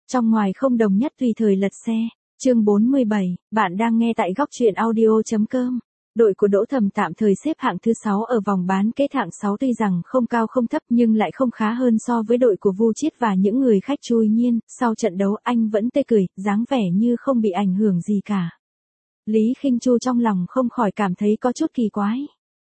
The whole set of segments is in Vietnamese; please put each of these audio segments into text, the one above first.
Trong ngoài không đồng nhất tùy thời lật xe. Chương 47, bạn đang nghe tại góc truyện audio.com. Đội của Đỗ Thầm tạm thời xếp hạng thứ 6 ở vòng bán kết hạng 6, tuy rằng không cao không thấp nhưng lại không khá hơn so với đội của Vu Chiết và những người khách. Tuy nhiên, sau trận đấu anh vẫn tươi cười, dáng vẻ như không bị ảnh hưởng gì cả. Lý Khinh Chu trong lòng không khỏi cảm thấy có chút kỳ quái.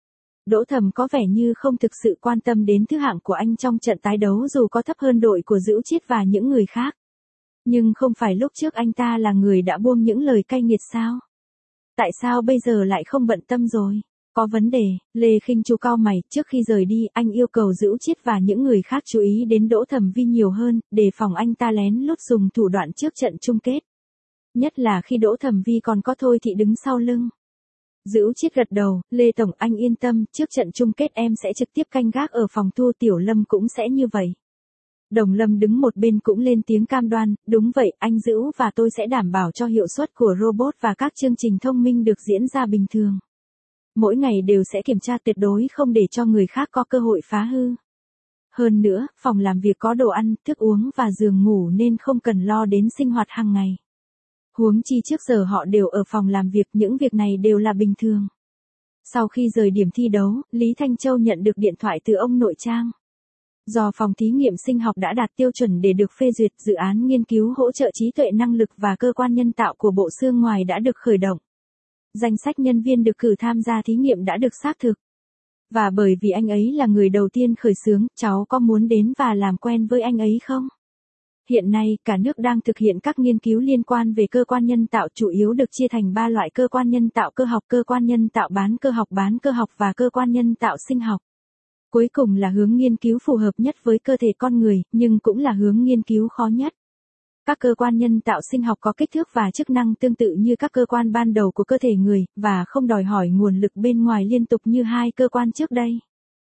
Đỗ Thầm có vẻ như không thực sự quan tâm đến thứ hạng của anh trong trận tái đấu dù có thấp hơn đội của Dữu Chiết và những người khác. Nhưng không phải lúc trước anh ta là người đã buông những lời cay nghiệt sao? Tại sao bây giờ lại không bận tâm rồi? Có vấn đề. Lê Khinh Chu cau mày. Trước khi rời đi, anh yêu cầu Dữu Chiết và những người khác chú ý đến Đỗ Thẩm Vi nhiều hơn, đề phòng anh ta lén lút dùng thủ đoạn trước trận chung kết. Nhất là khi Đỗ Thẩm Vi còn có Thôi Thị đứng sau lưng. Dữu Chiết gật đầu. Lê Tổng, anh yên tâm, trước trận chung kết em sẽ trực tiếp canh gác ở phòng thu, Tiểu Lâm cũng sẽ như vậy. Đồng Lâm đứng một bên cũng lên tiếng cam đoan. Đúng vậy, anh Dữu và tôi sẽ đảm bảo cho hiệu suất của robot và các chương trình thông minh được diễn ra bình thường. Mỗi ngày đều sẽ kiểm tra tuyệt đối không để cho người khác có cơ hội phá hư. Hơn nữa, phòng làm việc có đồ ăn, thức uống và giường ngủ nên không cần lo đến sinh hoạt hàng ngày. Huống chi trước giờ họ đều ở phòng làm việc, những việc này đều là bình thường. Sau khi rời điểm thi đấu, Lý Thanh Châu nhận được điện thoại từ ông nội Trang. Do phòng thí nghiệm sinh học đã đạt tiêu chuẩn để được phê duyệt, dự án nghiên cứu hỗ trợ trí tuệ năng lực và cơ quan nhân tạo của Bộ Xương Ngoài đã được khởi động. Danh sách nhân viên được cử tham gia thí nghiệm đã được xác thực. Và bởi vì anh ấy là người đầu tiên khởi xướng, cháu có muốn đến và làm quen với anh ấy không? Hiện nay, cả nước đang thực hiện các nghiên cứu liên quan về cơ quan nhân tạo, chủ yếu được chia thành 3 loại: cơ quan nhân tạo cơ quan nhân tạo bán cơ học và cơ quan nhân tạo sinh học. Cuối cùng là hướng nghiên cứu phù hợp nhất với cơ thể con người, nhưng cũng là hướng nghiên cứu khó nhất. Các cơ quan nhân tạo sinh học có kích thước và chức năng tương tự như các cơ quan ban đầu của cơ thể người, và không đòi hỏi nguồn lực bên ngoài liên tục như hai cơ quan trước đây.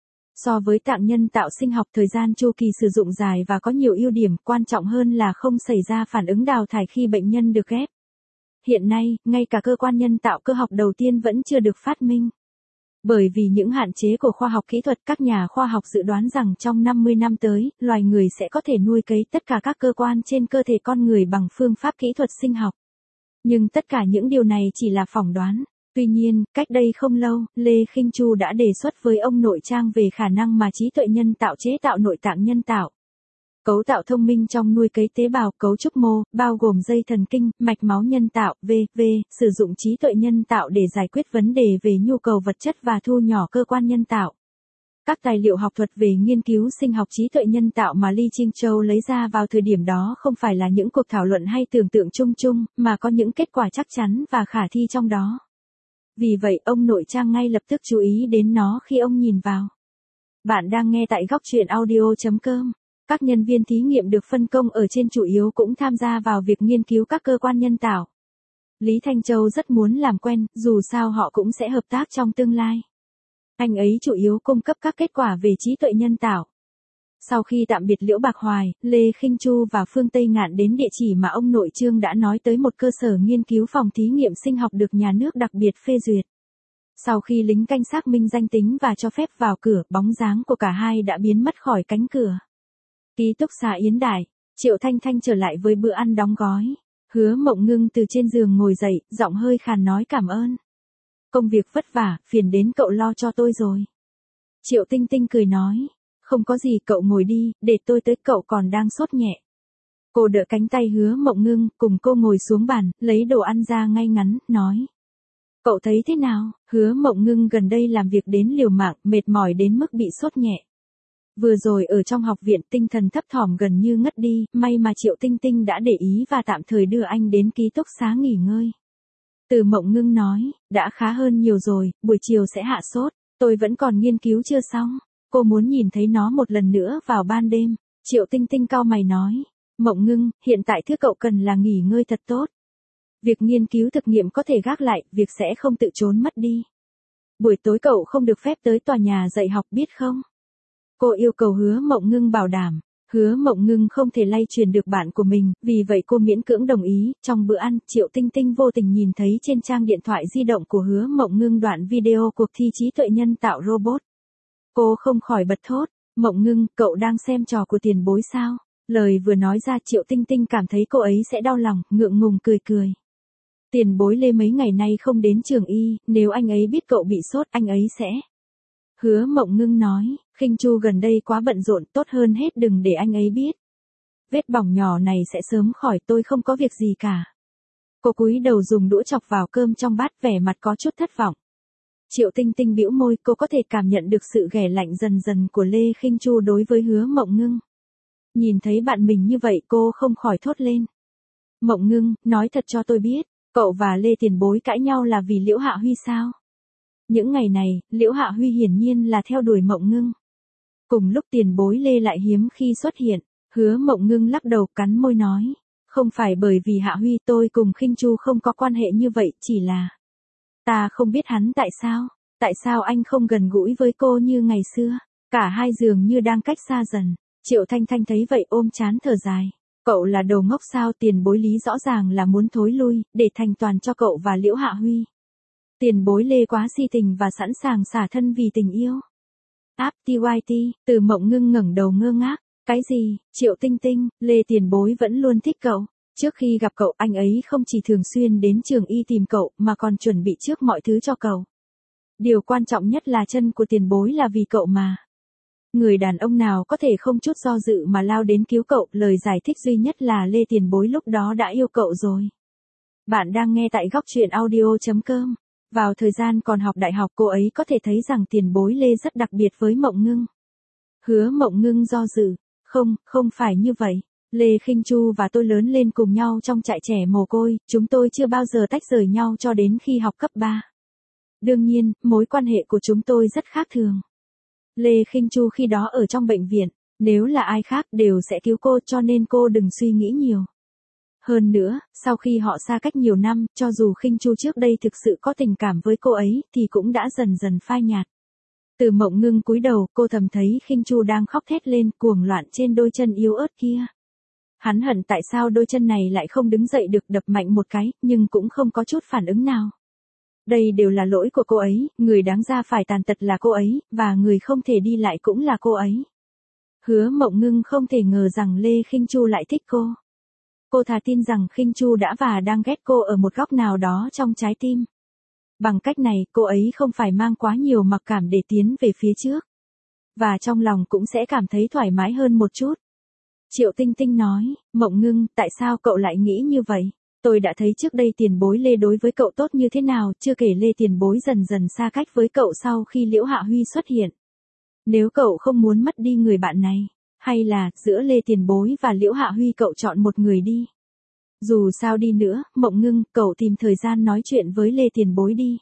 So với tạng nhân tạo sinh học, thời gian chu kỳ sử dụng dài và có nhiều ưu điểm, quan trọng hơn là không xảy ra phản ứng đào thải khi bệnh nhân được ghép. Hiện nay, ngay cả cơ quan nhân tạo cơ học đầu tiên vẫn chưa được phát minh. Bởi vì những hạn chế của khoa học kỹ thuật, các nhà khoa học dự đoán rằng trong 50 năm tới, loài người sẽ có thể nuôi cấy tất cả các cơ quan trên cơ thể con người bằng phương pháp kỹ thuật sinh học. Nhưng tất cả những điều này chỉ là phỏng đoán. Tuy nhiên, cách đây không lâu, Lê Khinh Chu đã đề xuất với ông nội Trang về khả năng mà trí tuệ nhân tạo chế tạo nội tạng nhân tạo. Cấu tạo thông minh trong nuôi cấy tế bào, cấu trúc mô, bao gồm dây thần kinh, mạch máu nhân tạo, v.v. Sử dụng trí tuệ nhân tạo để giải quyết vấn đề về nhu cầu vật chất và thu nhỏ cơ quan nhân tạo. Các tài liệu học thuật về nghiên cứu sinh học trí tuệ nhân tạo mà Li Ching Châu lấy ra vào thời điểm đó không phải là những cuộc thảo luận hay tưởng tượng chung chung, mà có những kết quả chắc chắn và khả thi trong đó. Vì vậy, ông nội Trang ngay lập tức chú ý đến nó khi ông nhìn vào. Bạn đang nghe tại góc truyện audio.com. Các nhân viên thí nghiệm được phân công ở trên chủ yếu cũng tham gia vào việc nghiên cứu các cơ quan nhân tạo. Lý Thanh Châu rất muốn làm quen, dù sao họ cũng sẽ hợp tác trong tương lai. Anh ấy chủ yếu cung cấp các kết quả về trí tuệ nhân tạo. Sau khi tạm biệt Liễu Bạc Hoài, Lê Khinh Chu và Phương Tây Ngạn đến địa chỉ mà ông nội Trương đã nói tới, một cơ sở nghiên cứu phòng thí nghiệm sinh học được nhà nước đặc biệt phê duyệt. Sau khi lính canh xác minh danh tính và cho phép vào cửa, bóng dáng của cả hai đã biến mất khỏi cánh cửa. Ký túc xá Yến Đại, Triệu Thanh Thanh trở lại với bữa ăn đóng gói. Hứa Mộng Ngưng từ trên giường ngồi dậy, giọng hơi khàn nói cảm ơn. Công việc vất vả, phiền đến cậu lo cho tôi rồi. Triệu Tinh Tinh cười nói, không có gì, cậu ngồi đi, để tôi tới, cậu còn đang sốt nhẹ. Cô đỡ cánh tay Hứa Mộng Ngưng, cùng cô ngồi xuống bàn, lấy đồ ăn ra ngay ngắn, nói. Cậu thấy thế nào? Hứa Mộng Ngưng gần đây làm việc đến liều mạng, mệt mỏi đến mức bị sốt nhẹ. Vừa rồi ở trong học viện, tinh thần thấp thỏm gần như ngất đi, may mà Triệu Tinh Tinh đã để ý và tạm thời đưa anh đến ký túc xá nghỉ ngơi. Từ Mộng Ngưng nói, đã khá hơn nhiều rồi, buổi chiều sẽ hạ sốt, tôi vẫn còn nghiên cứu chưa xong, cô muốn nhìn thấy nó một lần nữa vào ban đêm. Triệu Tinh Tinh cau mày nói, Mộng Ngưng, hiện tại thứ cậu cần là nghỉ ngơi thật tốt. Việc nghiên cứu thực nghiệm có thể gác lại, việc sẽ không tự trốn mất đi. Buổi tối cậu không được phép tới tòa nhà dạy học, biết không? Cô yêu cầu Hứa Mộng Ngưng bảo đảm. Hứa Mộng Ngưng không thể lay truyền được bạn của mình, vì vậy cô miễn cưỡng đồng ý. Trong bữa ăn, Triệu Tinh Tinh vô tình nhìn thấy trên trang điện thoại di động của Hứa Mộng Ngưng đoạn video cuộc thi trí tuệ nhân tạo robot. Cô không khỏi bật thốt, Mộng Ngưng, cậu đang xem trò của tiền bối sao? Lời vừa nói ra Triệu Tinh Tinh cảm thấy cô ấy sẽ đau lòng, ngượng ngùng cười cười. Tiền bối Lê mấy ngày nay không đến trường y, nếu anh ấy biết cậu bị sốt anh ấy sẽ. Hứa Mộng Ngưng nói, Khinh Chu gần đây quá bận rộn, tốt hơn hết đừng để anh ấy biết. Vết bỏng nhỏ này sẽ sớm khỏi, tôi không có việc gì cả. Cô cúi đầu dùng đũa chọc vào cơm trong bát, vẻ mặt có chút thất vọng. Triệu Tinh Tinh bĩu môi, cô có thể cảm nhận được sự ghẻ lạnh dần dần của Lê Khinh Chu đối với Hứa Mộng Ngưng. Nhìn thấy bạn mình như vậy cô không khỏi thốt lên. Mộng Ngưng, nói thật cho tôi biết, cậu và Lê tiền bối cãi nhau là vì Liễu Hạ Huy sao? Những ngày này, Liễu Hạ Huy hiển nhiên là theo đuổi Mộng Ngưng. Cùng lúc tiền bối Lê lại hiếm khi xuất hiện, Hứa Mộng Ngưng lắc đầu cắn môi nói. Không phải bởi vì Hạ Huy, tôi cùng Khinh Chu không có quan hệ như vậy, chỉ là. Ta không biết hắn tại sao anh không gần gũi với cô như ngày xưa, cả hai dường như đang cách xa dần. Triệu Thanh Thanh thấy vậy ôm chán thở dài. Cậu là đồ ngốc sao, tiền bối Lý rõ ràng là muốn thối lui, để thành toàn cho cậu và Liễu Hạ Huy. Tiền bối Lê quá si tình và sẵn sàng xả thân vì tình yêu. Áp TYT, Từ Mộng Ngưng ngẩng đầu ngơ ngác. Cái gì, Triệu Tinh Tinh, Lê tiền bối vẫn luôn thích cậu. Trước khi gặp cậu anh ấy không chỉ thường xuyên đến trường y tìm cậu mà còn chuẩn bị trước mọi thứ cho cậu. Điều quan trọng nhất là chân của tiền bối là vì cậu mà. Người đàn ông nào có thể không chút do dự mà lao đến cứu cậu, lời giải thích duy nhất là Lê tiền bối lúc đó đã yêu cậu rồi. Bạn đang nghe tại góc truyện audio.com. Vào thời gian còn học đại học cô ấy có thể thấy rằng tiền bối Lê rất đặc biệt với Mộng Ngưng. Hứa Mộng Ngưng do dự. Không phải như vậy. Lê Khinh Chu và tôi lớn lên cùng nhau trong trại trẻ mồ côi, chúng tôi chưa bao giờ tách rời nhau cho đến khi học cấp 3. Đương nhiên, mối quan hệ của chúng tôi rất khác thường. Lê Khinh Chu khi đó ở trong bệnh viện, nếu là ai khác đều sẽ cứu cô cho nên cô đừng suy nghĩ nhiều. Hơn nữa, sau khi họ xa cách nhiều năm, cho dù Khinh Chu trước đây thực sự có tình cảm với cô ấy thì cũng đã dần dần phai nhạt. Từ Mộng Ngưng cúi đầu, cô thầm thấy Khinh Chu đang khóc thét lên cuồng loạn trên đôi chân yếu ớt kia. Hắn hận tại sao đôi chân này lại không đứng dậy được, đập mạnh một cái, nhưng cũng không có chút phản ứng nào. Đây đều là lỗi của cô ấy, người đáng ra phải tàn tật là cô ấy, và người không thể đi lại cũng là cô ấy. Hứa Mộng Ngưng không thể ngờ rằng Lê Khinh Chu lại thích cô. Cô thà tin rằng Khinh Chu đã và đang ghét cô ở một góc nào đó trong trái tim. Bằng cách này, cô ấy không phải mang quá nhiều mặc cảm để tiến về phía trước. Và trong lòng cũng sẽ cảm thấy thoải mái hơn một chút. Triệu Tinh Tinh nói, Mộng Ngưng, tại sao cậu lại nghĩ như vậy? Tôi đã thấy trước đây tiền bối Lê đối với cậu tốt như thế nào, chưa kể Lê tiền bối dần dần xa cách với cậu sau khi Liễu Hạ Huy xuất hiện. Nếu cậu không muốn mất đi người bạn này, hay là giữa Lê tiền bối và Liễu Hạ Huy cậu chọn một người đi. Dù sao đi nữa, Mộng Ngưng, cậu tìm thời gian nói chuyện với Lê tiền bối đi.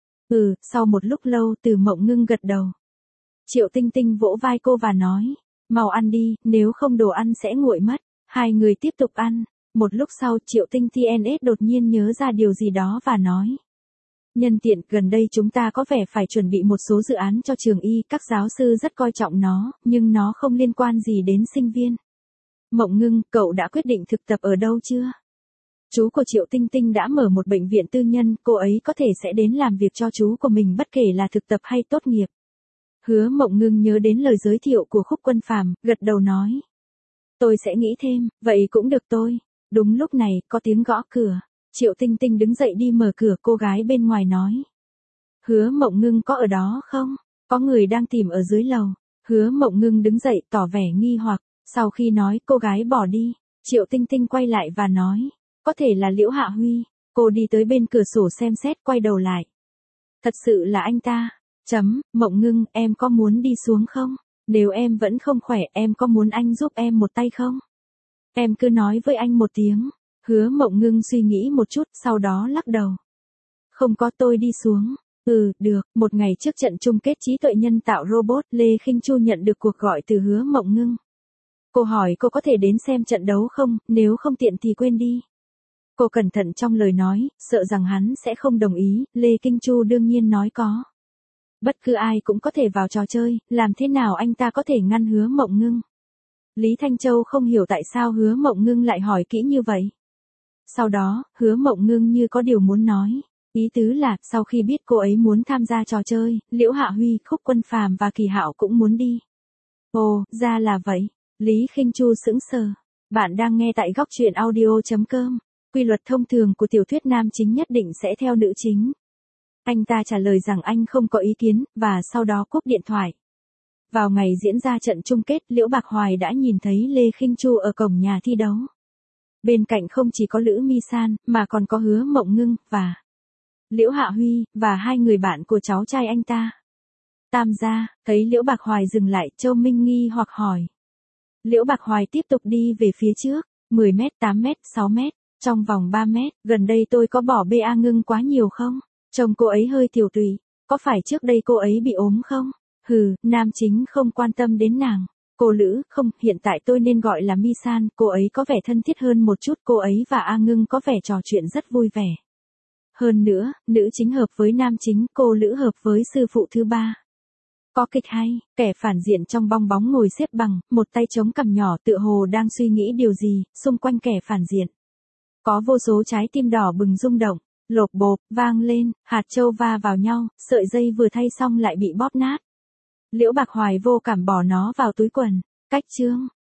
Sau một lúc lâu Từ Mộng Ngưng gật đầu. Triệu Tinh Tinh vỗ vai cô và nói, mau ăn đi, nếu không đồ ăn sẽ nguội mất. Hai người tiếp tục ăn. Một lúc sau Triệu Tinh TNS đột nhiên nhớ ra điều gì đó và nói. Nhân tiện, gần đây chúng ta có vẻ phải chuẩn bị một số dự án cho trường y, các giáo sư rất coi trọng nó, nhưng nó không liên quan gì đến sinh viên. Mộng Ngưng, cậu đã quyết định thực tập ở đâu chưa? Chú của Triệu Tinh Tinh đã mở một bệnh viện tư nhân, cô ấy có thể sẽ đến làm việc cho chú của mình bất kể là thực tập hay tốt nghiệp. Hứa Mộng Ngưng nhớ đến lời giới thiệu của Khúc Quân Phàm, gật đầu nói. Tôi sẽ nghĩ thêm, vậy cũng được tôi. Đúng lúc này, có tiếng gõ cửa. Triệu Tinh Tinh đứng dậy đi mở cửa, cô gái bên ngoài nói. Hứa Mộng Ngưng có ở đó không? Có người đang tìm ở dưới lầu. Hứa Mộng Ngưng đứng dậy tỏ vẻ nghi hoặc, sau khi nói cô gái bỏ đi. Triệu Tinh Tinh quay lại và nói. Có thể là Liễu Hạ Huy. Cô đi tới bên cửa sổ xem xét, quay đầu lại. Thật sự là anh ta. Mộng Ngưng, em có muốn đi xuống không? Nếu em vẫn không khỏe, em có muốn anh giúp em một tay không? Em cứ nói với anh một tiếng. Hứa Mộng Ngưng suy nghĩ một chút, sau đó lắc đầu. Không có, tôi đi xuống. Được. Một ngày trước trận chung kết trí tuệ nhân tạo robot, Lê Khinh Chu nhận được cuộc gọi từ Hứa Mộng Ngưng. Cô hỏi cô có thể đến xem trận đấu không, nếu không tiện thì quên đi. Cô cẩn thận trong lời nói, sợ rằng hắn sẽ không đồng ý, Lê Khinh Chu đương nhiên nói có. Bất cứ ai cũng có thể vào trò chơi, làm thế nào anh ta có thể ngăn Hứa Mộng Ngưng? Lý Thanh Châu không hiểu tại sao Hứa Mộng Ngưng lại hỏi kỹ như vậy. Sau đó, Hứa Mộng Ngưng như có điều muốn nói. Ý tứ là, sau khi biết cô ấy muốn tham gia trò chơi, Liễu Hạ Huy, Khúc Quân Phàm và Kỳ Hạo cũng muốn đi. Ồ, ra là vậy. Lý Khinh Chu sững sờ. Bạn đang nghe tại góc truyện audio.com. Quy luật thông thường của tiểu thuyết nam chính nhất định sẽ theo nữ chính. Anh ta trả lời rằng anh không có ý kiến, và sau đó cúp điện thoại. Vào ngày diễn ra trận chung kết, Liễu Bạc Hoài đã nhìn thấy Lê Khinh Chu ở cổng nhà thi đấu. Bên cạnh không chỉ có Lữ Mi San, mà còn có Hứa Mộng Ngưng, và Liễu Hạ Huy, và hai người bạn của cháu trai anh ta. Tam gia, thấy Liễu Bạc Hoài dừng lại, Châu Minh nghi hoặc hỏi. Liễu Bạc Hoài tiếp tục đi về phía trước, 10 mét, 8 mét, 6 mét, trong vòng 3 mét, gần đây tôi có bỏ bê A Ngưng quá nhiều không? Trông cô ấy hơi tiểu tụy, có phải trước đây cô ấy bị ốm không? Hừ, nam chính không quan tâm đến nàng. Cô Lữ, không, hiện tại tôi nên gọi là Mi San, cô ấy có vẻ thân thiết hơn một chút, cô ấy và A Ngưng có vẻ trò chuyện rất vui vẻ. Hơn nữa, nữ chính hợp với nam chính, cô Lữ hợp với sư phụ thứ ba. Có kịch hay, kẻ phản diện trong bong bóng ngồi xếp bằng, một tay chống cằm nhỏ tựa hồ đang suy nghĩ điều gì, xung quanh kẻ phản diện. Có vô số trái tim đỏ bừng rung động, lộp bộp, vang lên, hạt châu va vào nhau, sợi dây vừa thay xong lại bị bóp nát. Liễu Bạc Hoài vô cảm bỏ nó vào túi quần, cách chương.